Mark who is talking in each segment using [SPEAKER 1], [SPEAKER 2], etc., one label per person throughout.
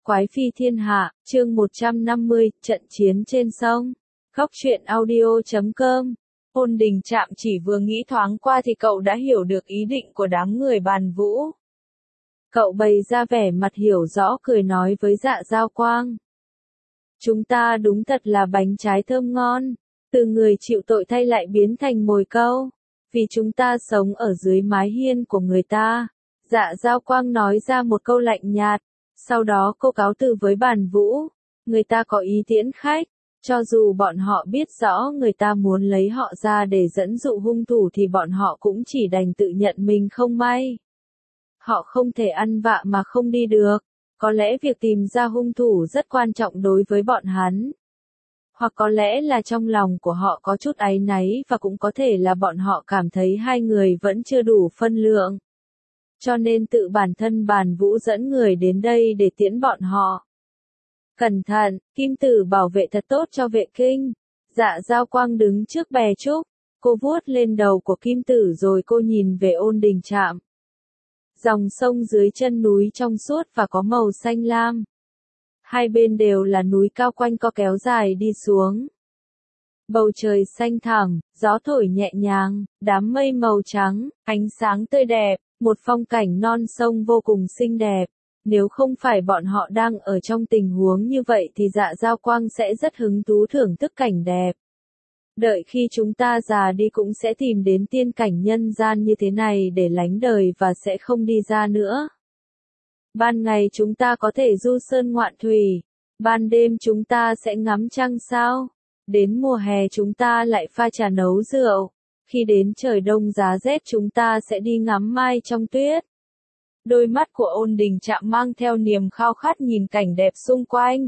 [SPEAKER 1] Quái phi thiên hạ, chương 150, trận chiến trên sông. Góc truyện audio.com. Ôn Đình Trạm chỉ vừa nghĩ thoáng qua thì cậu đã hiểu được ý định của đám người Bàn Vũ. Cậu bày ra vẻ mặt hiểu rõ cười nói với Dạ Giao Quang. Chúng ta đúng thật là bánh trái thơm ngon, từ người chịu tội thay lại biến thành mồi câu, vì chúng ta sống ở dưới mái hiên của người ta. Dạ Giao Quang nói ra một câu lạnh nhạt. Sau đó cô cáo từ với Bàn Vũ, người ta có ý tiễn khách, cho dù bọn họ biết rõ người ta muốn lấy họ ra để dẫn dụ hung thủ thì bọn họ cũng chỉ đành tự nhận mình không may. Họ không thể ăn vạ mà không đi được, có lẽ việc tìm ra hung thủ rất quan trọng đối với bọn hắn. Hoặc có lẽ là trong lòng của họ có chút áy náy và cũng có thể là bọn họ cảm thấy hai người vẫn chưa đủ phân lượng. Cho nên tự bản thân Bàn Vũ dẫn người đến đây để tiễn bọn họ. Cẩn thận, Kim Tử bảo vệ thật tốt cho vệ kinh. Dạ Giao Quang đứng trước bè trúc, cô vuốt lên đầu của Kim Tử rồi cô nhìn về Ôn Đình Trạm. Dòng sông dưới chân núi trong suốt và có màu xanh lam. Hai bên đều là núi cao quanh co kéo dài đi xuống. Bầu trời xanh thẳm, gió thổi nhẹ nhàng, đám mây màu trắng, ánh sáng tươi đẹp, một phong cảnh non sông vô cùng xinh đẹp. Nếu không phải bọn họ đang ở trong tình huống như vậy thì Dạ Giao Quang sẽ rất hứng thú thưởng thức cảnh đẹp. Đợi khi chúng ta già đi cũng sẽ tìm đến tiên cảnh nhân gian như thế này để lánh đời và sẽ không đi ra nữa. Ban ngày chúng ta có thể du sơn ngoạn thủy, ban đêm chúng ta sẽ ngắm trăng sao. Đến mùa hè chúng ta lại pha trà nấu rượu, khi đến trời đông giá rét chúng ta sẽ đi ngắm mai trong tuyết. Đôi mắt của Ôn Đình Trạm mang theo niềm khao khát nhìn cảnh đẹp xung quanh.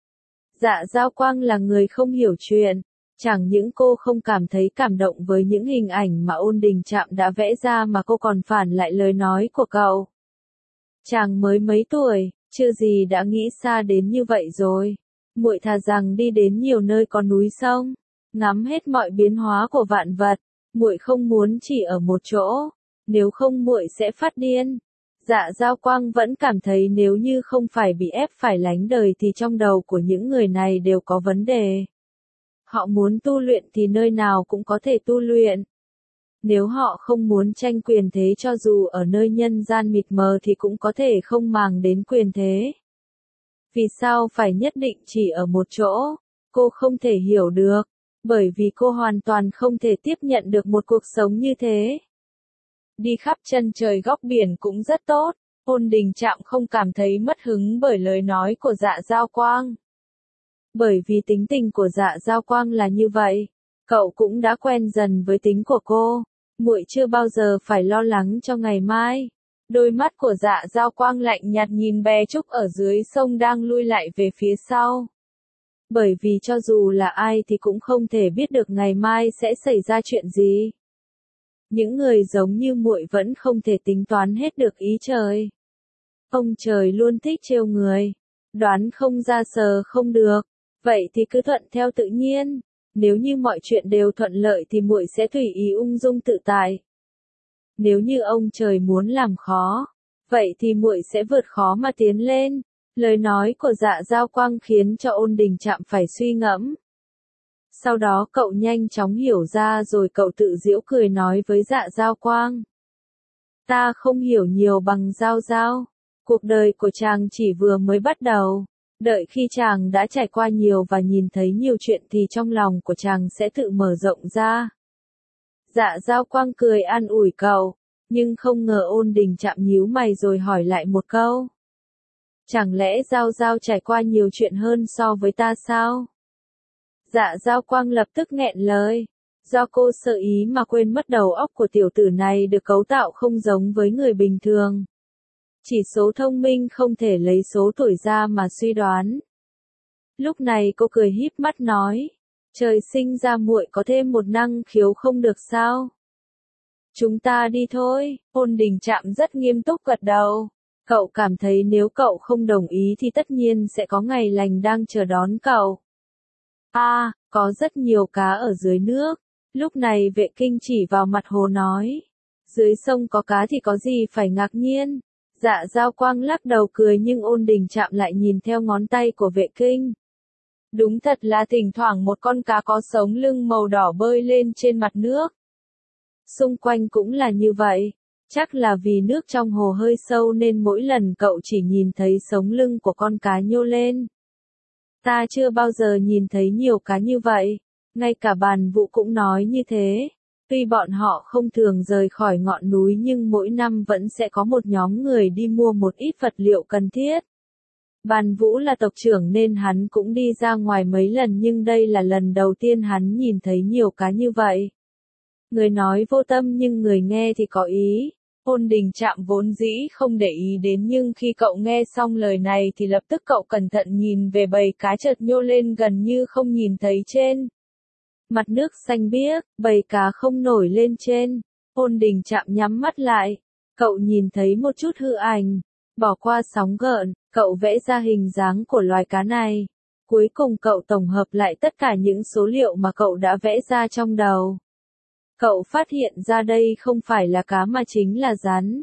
[SPEAKER 1] Dạ Giao Quang là người không hiểu chuyện, chẳng những cô không cảm thấy cảm động với những hình ảnh mà Ôn Đình Trạm đã vẽ ra mà cô còn phản lại lời nói của cậu. Chàng mới mấy tuổi, chưa gì đã nghĩ xa đến như vậy rồi. Muội thà rằng đi đến nhiều nơi có núi sông, ngắm hết mọi biến hóa của vạn vật, muội không muốn chỉ ở một chỗ, nếu không muội sẽ phát điên. Dạ Giao Quang vẫn cảm thấy nếu như không phải bị ép phải lánh đời thì trong đầu của những người này đều có vấn đề. Họ muốn tu luyện thì nơi nào cũng có thể tu luyện. Nếu họ không muốn tranh quyền thế cho dù ở nơi nhân gian mịt mờ thì cũng có thể không màng đến quyền thế. Vì sao phải nhất định chỉ ở một chỗ? Cô không thể hiểu được, bởi vì cô hoàn toàn không thể tiếp nhận được một cuộc sống như thế. Đi khắp chân trời góc biển cũng rất tốt, Ôn Đình Trạm không cảm thấy mất hứng bởi lời nói của Dạ Giao Quang. Bởi vì tính tình của Dạ Giao Quang là như vậy, cậu cũng đã quen dần với tính của cô, muội chưa bao giờ phải lo lắng cho ngày mai. Đôi mắt của Dạ Giao Quang lạnh nhạt nhìn bè trúc ở dưới sông đang lui lại về phía sau. Bởi vì cho dù là ai thì cũng không thể biết được ngày mai sẽ xảy ra chuyện gì. Những người giống như muội vẫn không thể tính toán hết được ý trời. Ông trời luôn thích trêu người, đoán không ra sờ không được, vậy thì cứ thuận theo tự nhiên. Nếu như mọi chuyện đều thuận lợi thì muội sẽ tùy ý ung dung tự tại. Nếu như ông trời muốn làm khó, vậy thì muội sẽ vượt khó mà tiến lên. Lời nói của Dạ Giao Quang khiến cho Ôn Đình Trạm phải suy ngẫm. Sau đó cậu nhanh chóng hiểu ra rồi cậu tự giễu cười nói với Dạ Giao Quang. Ta không hiểu nhiều bằng Giao Giao. Cuộc đời của chàng chỉ vừa mới bắt đầu. Đợi khi chàng đã trải qua nhiều và nhìn thấy nhiều chuyện thì trong lòng của chàng sẽ tự mở rộng ra. Dạ Giao Quang cười an ủi cậu, nhưng không ngờ Ôn Đình Trạm nhíu mày rồi hỏi lại một câu. Chẳng lẽ Giao Giao trải qua nhiều chuyện hơn so với ta sao? Dạ Giao Quang lập tức nghẹn lời, do cô sợ ý mà quên mất đầu óc của tiểu tử này được cấu tạo không giống với người bình thường. Chỉ số thông minh không thể lấy số tuổi ra mà suy đoán. Lúc này cô cười híp mắt nói, trời sinh ra muội có thêm một năng khiếu không được sao? Chúng ta đi thôi. Ôn Đình Trạm rất nghiêm túc gật đầu. Cậu cảm thấy nếu cậu không đồng ý thì tất nhiên sẽ có ngày lành đang chờ đón cậu. Có rất nhiều cá ở dưới nước. Lúc này Vệ Kinh chỉ vào mặt hồ nói. Dưới sông có cá thì có gì phải ngạc nhiên. Dạ Giao Quang lắc đầu cười nhưng Ôn Đình Trạm lại nhìn theo ngón tay của Vệ Kinh. Đúng thật là thỉnh thoảng một con cá có sống lưng màu đỏ bơi lên trên mặt nước. Xung quanh cũng là như vậy. Chắc là vì nước trong hồ hơi sâu nên mỗi lần cậu chỉ nhìn thấy sống lưng của con cá nhô lên. Ta chưa bao giờ nhìn thấy nhiều cá như vậy. Ngay cả Bàn Vũ cũng nói như thế. Tuy bọn họ không thường rời khỏi ngọn núi nhưng mỗi năm vẫn sẽ có một nhóm người đi mua một ít vật liệu cần thiết. Bàn Vũ là tộc trưởng nên hắn cũng đi ra ngoài mấy lần nhưng đây là lần đầu tiên hắn nhìn thấy nhiều cá như vậy. Người nói vô tâm nhưng người nghe thì có ý. Ôn Đình Trạm vốn dĩ không để ý đến nhưng khi cậu nghe xong lời này thì lập tức cậu cẩn thận nhìn về bầy cá chợt nhô lên gần như không nhìn thấy trên. Mặt nước xanh biếc, bầy cá không nổi lên trên. Ôn Đình Trạm nhắm mắt lại. Cậu nhìn thấy một chút hư ảnh. Bỏ qua sóng gợn, cậu vẽ ra hình dáng của loài cá này. Cuối cùng cậu tổng hợp lại tất cả những số liệu mà cậu đã vẽ ra trong đầu. Cậu phát hiện ra đây không phải là cá mà chính là rắn.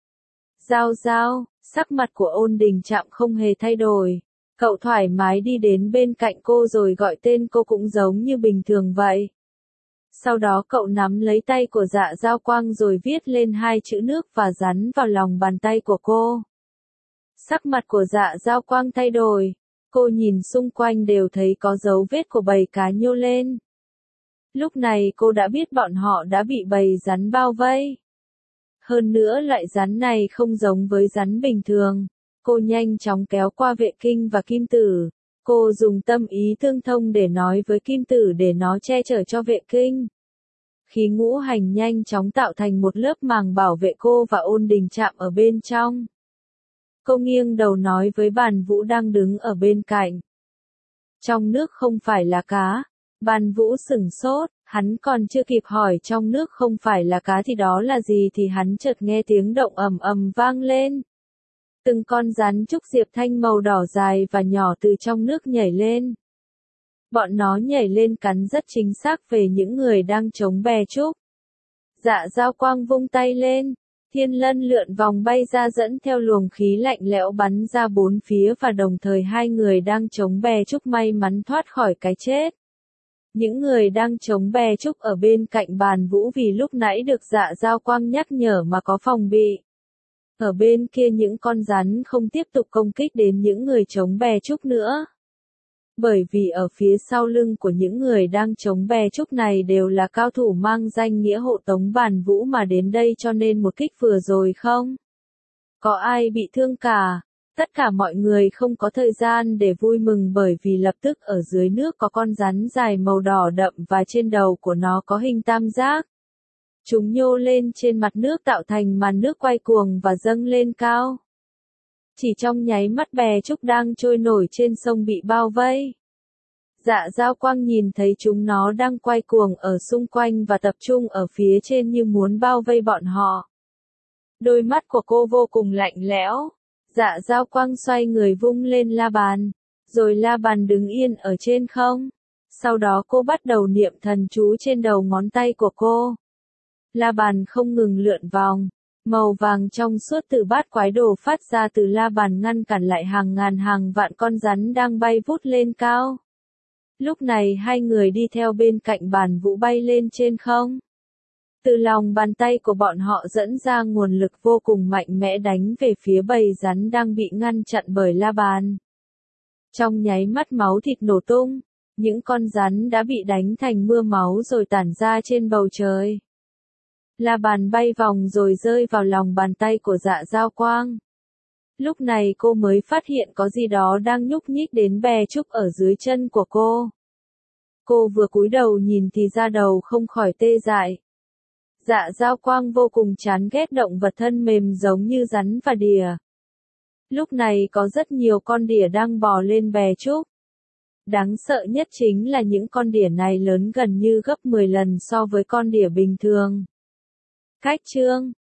[SPEAKER 1] Giao Giao, sắc mặt của Ôn Đình Trạm không hề thay đổi. Cậu thoải mái đi đến bên cạnh cô rồi gọi tên cô cũng giống như bình thường vậy. Sau đó cậu nắm lấy tay của Dạ Giao Quang rồi viết lên hai chữ nước và rắn vào lòng bàn tay của cô. Sắc mặt của Dạ Giao Quang thay đổi. Cô nhìn xung quanh đều thấy có dấu vết của bầy cá nhô lên. Lúc này cô đã biết bọn họ đã bị bầy rắn bao vây. Hơn nữa loại rắn này không giống với rắn bình thường. Cô nhanh chóng kéo qua Vệ Kinh và Kim Tử. Cô dùng tâm ý tương thông để nói với Kim Tử để nó che chở cho Vệ Kinh. Khí ngũ hành nhanh chóng tạo thành một lớp màng bảo vệ cô và Ôn Đình Trạm ở bên trong. Cô nghiêng đầu nói với Bàn Vũ đang đứng ở bên cạnh. Trong nước không phải là cá. Bàn Vũ sửng sốt, hắn còn chưa kịp hỏi trong nước không phải là cá thì đó là gì thì hắn chợt nghe tiếng động ầm ầm vang lên. Từng con rắn trúc diệp thanh màu đỏ dài và nhỏ từ trong nước nhảy lên. Bọn nó nhảy lên cắn rất chính xác về những người đang chống bè trúc. Dạ Giao Quang vung tay lên. Thiên lân lượn vòng bay ra dẫn theo luồng khí lạnh lẽo bắn ra bốn phía và đồng thời hai người đang chống bè trúc may mắn thoát khỏi cái chết. Những người đang chống bè trúc ở bên cạnh Bàn Vũ vì lúc nãy được Dạ Giao Quang nhắc nhở mà có phòng bị. Ở bên kia những con rắn không tiếp tục công kích đến những người chống bè trúc nữa. Bởi vì ở phía sau lưng của những người đang chống bè trúc này đều là cao thủ mang danh nghĩa hộ tống Bàn Vũ mà đến đây cho nên một kích vừa rồi không có ai bị thương cả. Tất cả mọi người không có thời gian để vui mừng bởi vì lập tức ở dưới nước có con rắn dài màu đỏ đậm và trên đầu của nó có hình tam giác. Chúng nhô lên trên mặt nước tạo thành màn nước quay cuồng và dâng lên cao. Chỉ trong nháy mắt bè trúc đang trôi nổi trên sông bị bao vây. Dạ Giao Quang nhìn thấy chúng nó đang quay cuồng ở xung quanh và tập trung ở phía trên như muốn bao vây bọn họ. Đôi mắt của cô vô cùng lạnh lẽo. Dạ Giao Quang xoay người vung lên la bàn. Rồi la bàn đứng yên ở trên không. Sau đó cô bắt đầu niệm thần chú trên đầu ngón tay của cô. La bàn không ngừng lượn vòng. Màu vàng trong suốt từ bát quái đồ phát ra từ la bàn ngăn cản lại hàng ngàn hàng vạn con rắn đang bay vút lên cao. Lúc này hai người đi theo bên cạnh Bàn Vũ bay lên trên không. Từ lòng bàn tay của bọn họ dẫn ra nguồn lực vô cùng mạnh mẽ đánh về phía bầy rắn đang bị ngăn chặn bởi la bàn. Trong nháy mắt máu thịt nổ tung, những con rắn đã bị đánh thành mưa máu rồi tản ra trên bầu trời. La bàn bay vòng rồi rơi vào lòng bàn tay của Dạ Giao Quang. Lúc này cô mới phát hiện có gì đó đang nhúc nhích đến bè trúc ở dưới chân của cô. Cô vừa cúi đầu nhìn thì da đầu không khỏi tê dại. Dạ Giao Quang vô cùng chán ghét động vật thân mềm giống như rắn và đỉa. Lúc này có rất nhiều con đỉa đang bò lên bè trúc. Đáng sợ nhất chính là những con đỉa này lớn gần như gấp 10 lần so với con đỉa bình thường. Cách chương